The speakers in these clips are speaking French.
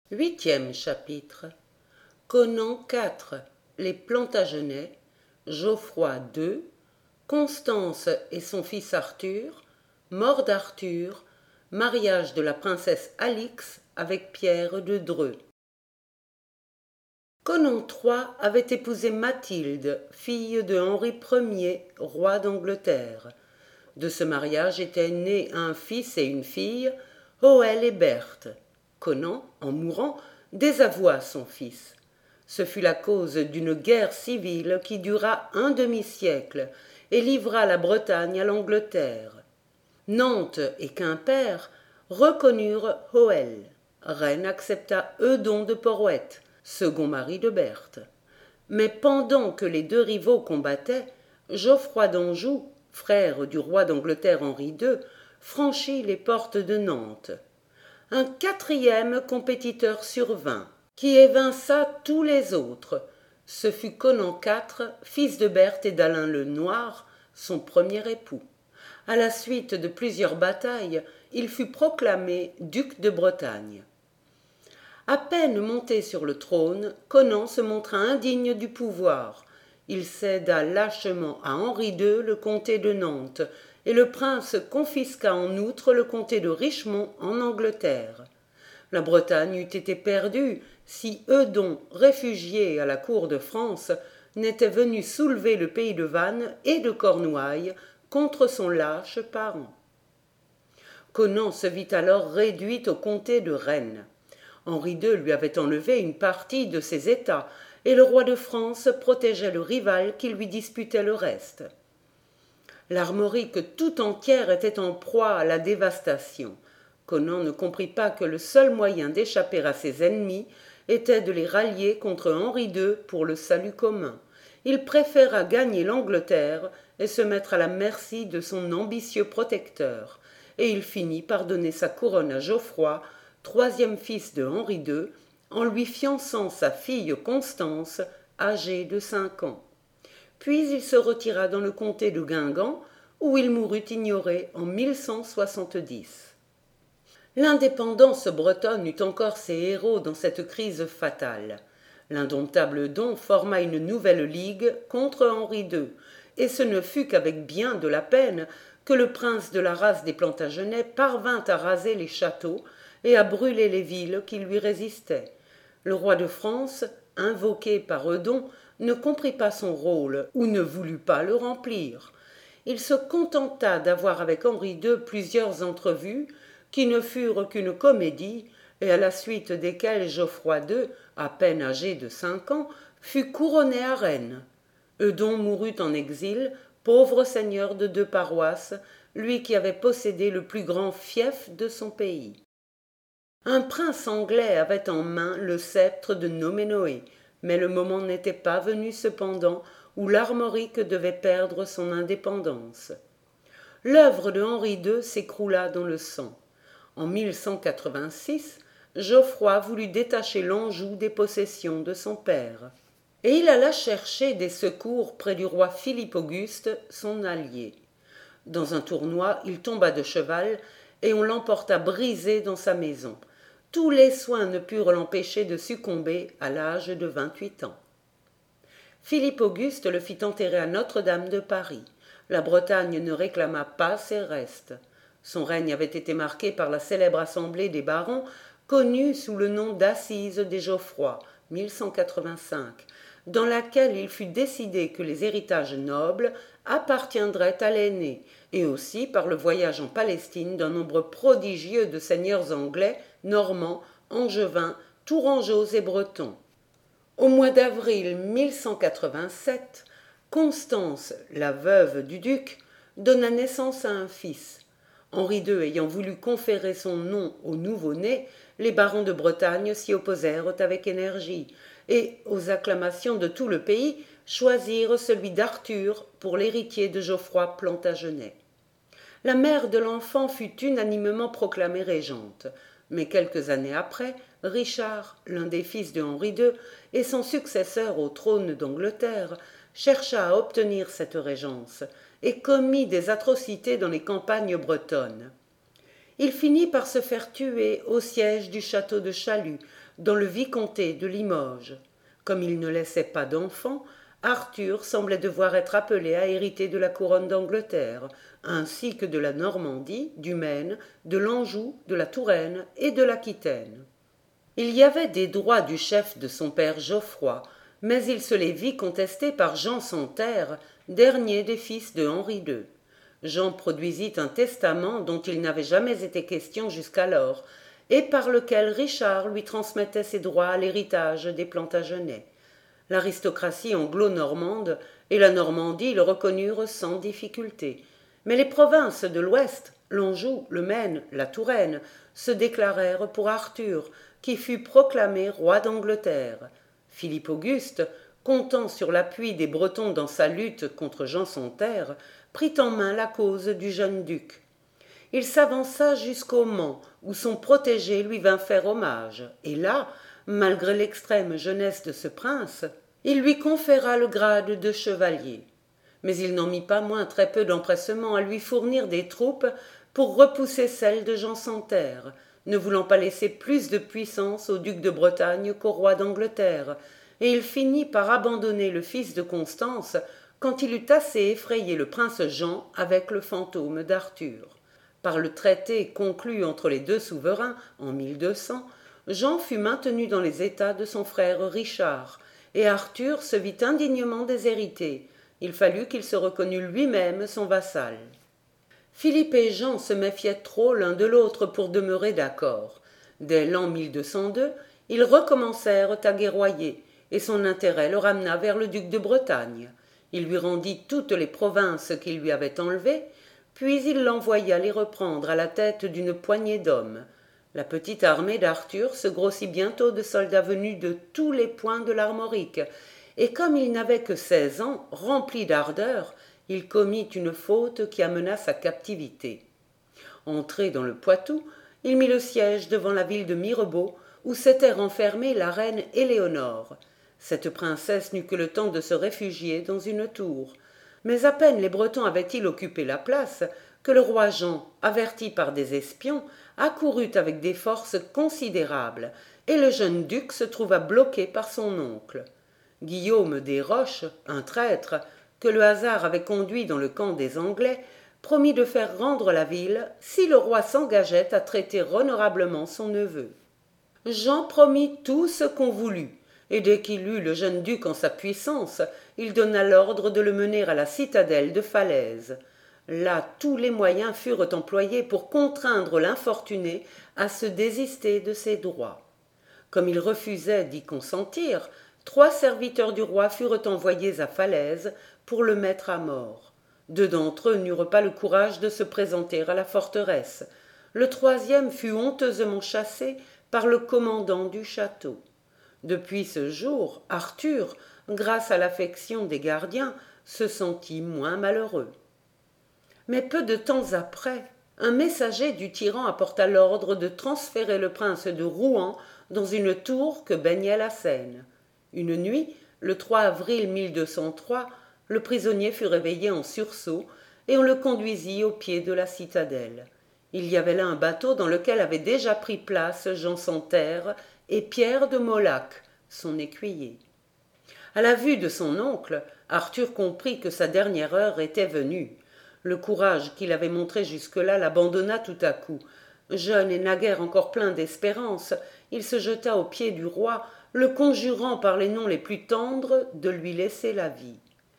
Huitième chapitre. Conan IV, les Plantagenets, Geoffroy II, Constance et son fils Arthur, mort d'Arthur, mariage de la princesse Alix avec Pierre de Dreux. Conan III avait épousé Mathilde, fille de Henri Ier, roi d'Angleterre. De ce mariage étaient nés un fils et une fille, Hoël et Berthe. Conan, en mourant, désavoua son fils. Ce fut la cause d'une guerre civile qui dura un demi-siècle et livra la Bretagne à l'Angleterre. Nantes et Quimper reconnurent Hoël. Rennes accepta Eudon de Porhoët, second mari de Berthe. Mais pendant que les deux rivaux combattaient, Geoffroy d'Anjou, frère du roi d'Angleterre Henri II, franchit les portes de Nantes. Un quatrième compétiteur survint, qui évinça tous les autres. Ce fut Conan IV, fils de Berthe et d'Alain le Noir, son premier époux. À la suite de plusieurs batailles, il fut proclamé duc de Bretagne. À peine monté sur le trône, Conan se montra indigne du pouvoir. Il céda lâchement à Henri II le comté de Nantes, et le prince confisqua en outre le comté de Richmond en Angleterre. La Bretagne eût été perdue si Eudon, réfugié à la cour de France, n'était venu soulever le pays de Vannes et de Cornouailles contre son lâche parent. Conan se vit alors réduit au comté de Rennes. Henri II lui avait enlevé une partie de ses États, et le roi de France protégeait le rival qui lui disputait le reste. L'Armorique tout entière était en proie à la dévastation. Conan ne comprit pas que le seul moyen d'échapper à ses ennemis était de les rallier contre Henri II pour le salut commun. Il préféra gagner l'Angleterre et se mettre à la merci de son ambitieux protecteur, et il finit par donner sa couronne à Geoffroy, troisième fils de Henri II, en lui fiançant sa fille Constance, âgée de 5 ans. Puis il se retira dans le comté de Guingamp, où il mourut ignoré en 1170. L'indépendance bretonne eut encore ses héros dans cette crise fatale. L'indomptable Don forma une nouvelle ligue contre Henri II, et ce ne fut qu'avec bien de la peine que le prince de la race des Plantagenets parvint à raser les châteaux et à brûler les villes qui lui résistaient. Le roi de France, invoqué par Eudon, ne comprit pas son rôle ou ne voulut pas le remplir. Il se contenta d'avoir avec Henri II plusieurs entrevues qui ne furent qu'une comédie et à la suite desquelles Geoffroy II, à peine âgé de 5 ans, fut couronné à Rennes. Eudon mourut en exil, pauvre seigneur de 2 paroisses, lui qui avait possédé le plus grand fief de son pays. Un prince anglais avait en main le sceptre de Noménoé, mais le moment n'était pas venu cependant où l'Armorique devait perdre son indépendance. L'œuvre de Henri II s'écroula dans le sang. En 1186, Geoffroy voulut détacher l'Anjou des possessions de son père, et il alla chercher des secours près du roi Philippe Auguste, son allié. Dans un tournoi, il tomba de cheval, et on l'emporta brisé dans sa maison. Tous les soins ne purent l'empêcher de succomber à l'âge de 28 ans. Philippe Auguste le fit enterrer à Notre-Dame de Paris. La Bretagne ne réclama pas ses restes. Son règne avait été marqué par la célèbre assemblée des barons, connue sous le nom d'Assises des Geoffroy, 1185, dans laquelle il fut décidé que les héritages nobles appartiendraient à l'aîné, et aussi par le voyage en Palestine d'un nombre prodigieux de seigneurs anglais, normands, angevins, tourangeaux et bretons. Au mois d'avril 1187, Constance, la veuve du duc, donna naissance à un fils. Henri II ayant voulu conférer son nom au nouveau-né, les barons de Bretagne s'y opposèrent avec énergie, et, aux acclamations de tout le pays, choisirent celui d'Arthur pour l'héritier de Geoffroy Plantagenet. La mère de l'enfant fut unanimement proclamée régente, mais quelques années après, Richard, l'un des fils de Henri II et son successeur au trône d'Angleterre, chercha à obtenir cette régence et commit des atrocités dans les campagnes bretonnes. il finit par se faire tuer au siège du château de Chalut, dans le vicomté de Limoges. Comme il ne laissait pas d'enfants, Arthur semblait devoir être appelé à hériter de la couronne d'Angleterre, ainsi que de la Normandie, du Maine, de l'Anjou, de la Touraine et de l'Aquitaine. Il y avait des droits du chef de son père Geoffroy, mais il se les vit contestés par Jean Santerre, dernier des fils de Henri II. Jean produisit un testament dont il n'avait jamais été question jusqu'alors, et par lequel Richard lui transmettait ses droits à l'héritage des Plantagenets. L'aristocratie anglo-normande et la Normandie le reconnurent sans difficulté, mais les provinces de l'Ouest, l'Anjou, le Maine, la Touraine, se déclarèrent pour Arthur, qui fut proclamé roi d'Angleterre. Philippe Auguste, comptant sur l'appui des Bretons dans sa lutte contre Jean Santerre, prit en main la cause du jeune duc. Il s'avança jusqu'au Mans, où son protégé lui vint faire hommage, et là, malgré l'extrême jeunesse de ce prince, il lui conféra le grade de chevalier. Mais il n'en mit pas moins très peu d'empressement à lui fournir des troupes pour repousser celles de Jean Santerre, ne voulant pas laisser plus de puissance au duc de Bretagne qu'au roi d'Angleterre, et il finit par abandonner le fils de Constance quand il eut assez effrayé le prince Jean avec le fantôme d'Arthur. Par le traité conclu entre les deux souverains en 1200, Jean fut maintenu dans les états de son frère Richard, et Arthur se vit indignement déshérité. Il fallut qu'il se reconnût lui-même son vassal. Philippe et Jean se méfiaient trop l'un de l'autre pour demeurer d'accord. Dès l'an 1202, ils recommencèrent à guerroyer, et son intérêt le ramena vers le duc de Bretagne. Il lui rendit toutes les provinces qu'il lui avait enlevées, puis il l'envoya les reprendre à la tête d'une poignée d'hommes. La petite armée d'Arthur se grossit bientôt de soldats venus de tous les points de l'Armorique, et comme il n'avait que 16 ans, rempli d'ardeur, il commit une faute qui amena sa captivité. Entré dans le Poitou, il mit le siège devant la ville de Mirebeau, où s'était renfermée la reine Éléonore. Cette princesse n'eut que le temps de se réfugier dans une tour. Mais à peine les Bretons avaient-ils occupé la place que le roi Jean, averti par des espions, accourut avec des forces considérables, et le jeune duc se trouva bloqué par son oncle. Guillaume des Roches, un traître, que le hasard avait conduit dans le camp des Anglais, promit de faire rendre la ville si le roi s'engageait à traiter honorablement son neveu. Jean promit tout ce qu'on voulut, et dès qu'il eut le jeune duc en sa puissance, il donna l'ordre de le mener à la citadelle de Falaise. Là, tous les moyens furent employés pour contraindre l'infortuné à se désister de ses droits. Comme il refusait d'y consentir, 3 serviteurs du roi furent envoyés à Falaise pour le mettre à mort. 2 d'entre eux n'eurent pas le courage de se présenter à la forteresse. Le 3e fut honteusement chassé par le commandant du château. Depuis ce jour, Arthur, grâce à l'affection des gardiens, se sentit moins malheureux. Mais peu de temps après, un messager du tyran apporta l'ordre de transférer le prince de Rouen dans une tour que baignait la Seine. Une nuit, le 3 avril 1203, le prisonnier fut réveillé en sursaut et on le conduisit au pied de la citadelle. Il y avait là un bateau dans lequel avaient déjà pris place Jean Santerre et Pierre de Molac, son écuyer. À la vue de son oncle, Arthur comprit que sa dernière heure était venue. Le courage qu'il avait montré jusque-là l'abandonna tout à coup. Jeune et naguère encore plein d'espérance, il se jeta aux pieds du roi, le conjurant par les noms les plus tendres de lui laisser la vie.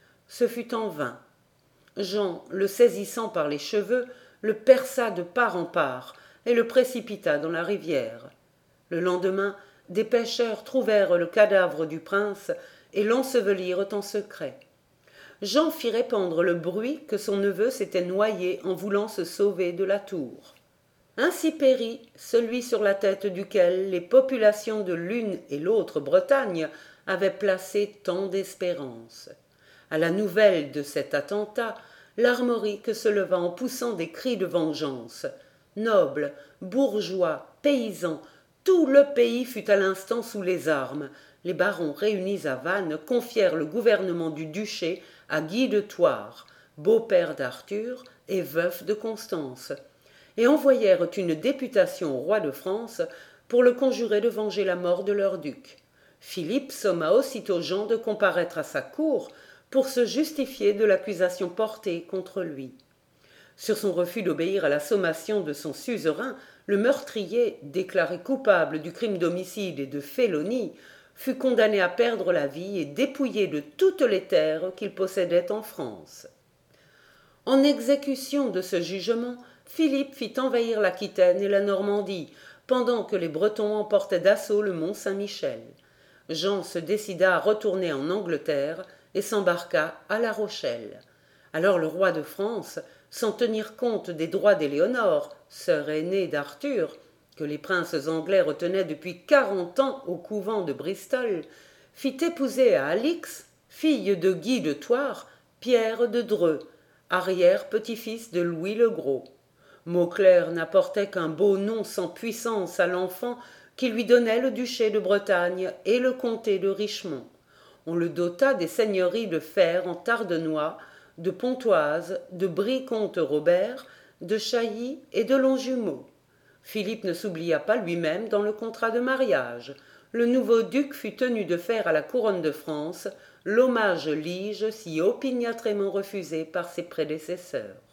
Ce fut en vain. Jean, le saisissant par les cheveux, le perça de part en part et le précipita dans la rivière. Le lendemain, des pêcheurs trouvèrent le cadavre du prince et l'ensevelirent en secret. Jean fit répandre le bruit que son neveu s'était noyé en voulant se sauver de la tour. Ainsi périt celui sur la tête duquel les populations de l'une et l'autre Bretagne avaient placé tant d'espérance. À la nouvelle de cet attentat, l'Armorique se leva en poussant des cris de vengeance. Nobles, bourgeois, paysans, tout le pays fut à l'instant sous les armes. Les barons réunis à Vannes confièrent le gouvernement du duché à Guy de Thouars, beau-père d'Arthur et veuf de Constance. et envoyèrent une députation au roi de France pour le conjurer de venger la mort de leur duc. Philippe somma aussitôt Jean de comparaître à sa cour pour se justifier de l'accusation portée contre lui. Sur son refus d'obéir à la sommation de son suzerain, le meurtrier, déclaré coupable du crime d'homicide et de félonie, fut condamné à perdre la vie et dépouillé de toutes les terres qu'il possédait en France. En exécution de ce jugement, Philippe fit envahir l'Aquitaine et la Normandie, pendant que les Bretons emportaient d'assaut le mont Saint-Michel. Jean se décida à retourner en Angleterre et s'embarqua à La Rochelle. Alors le roi de France, sans tenir compte des droits d'Éléonore, sœur aînée d'Arthur, que les princes anglais retenaient depuis 40 ans au couvent de Bristol, fit épouser à Alix, fille de Guy de Thouars, Pierre de Dreux, arrière-petit-fils de Louis le Gros. Mauclerc n'apportait qu'un beau nom sans puissance à l'enfant qui lui donnait le duché de Bretagne et le comté de Richmond. On le dota des seigneuries de Fer en Tardenois, de Pontoise, de Brie-Comte-Robert, de Chailly et de Longjumeau. Philippe ne s'oublia pas lui-même dans le contrat de mariage. Le nouveau duc fut tenu de faire à la couronne de France l'hommage lige si opiniâtrement refusé par ses prédécesseurs.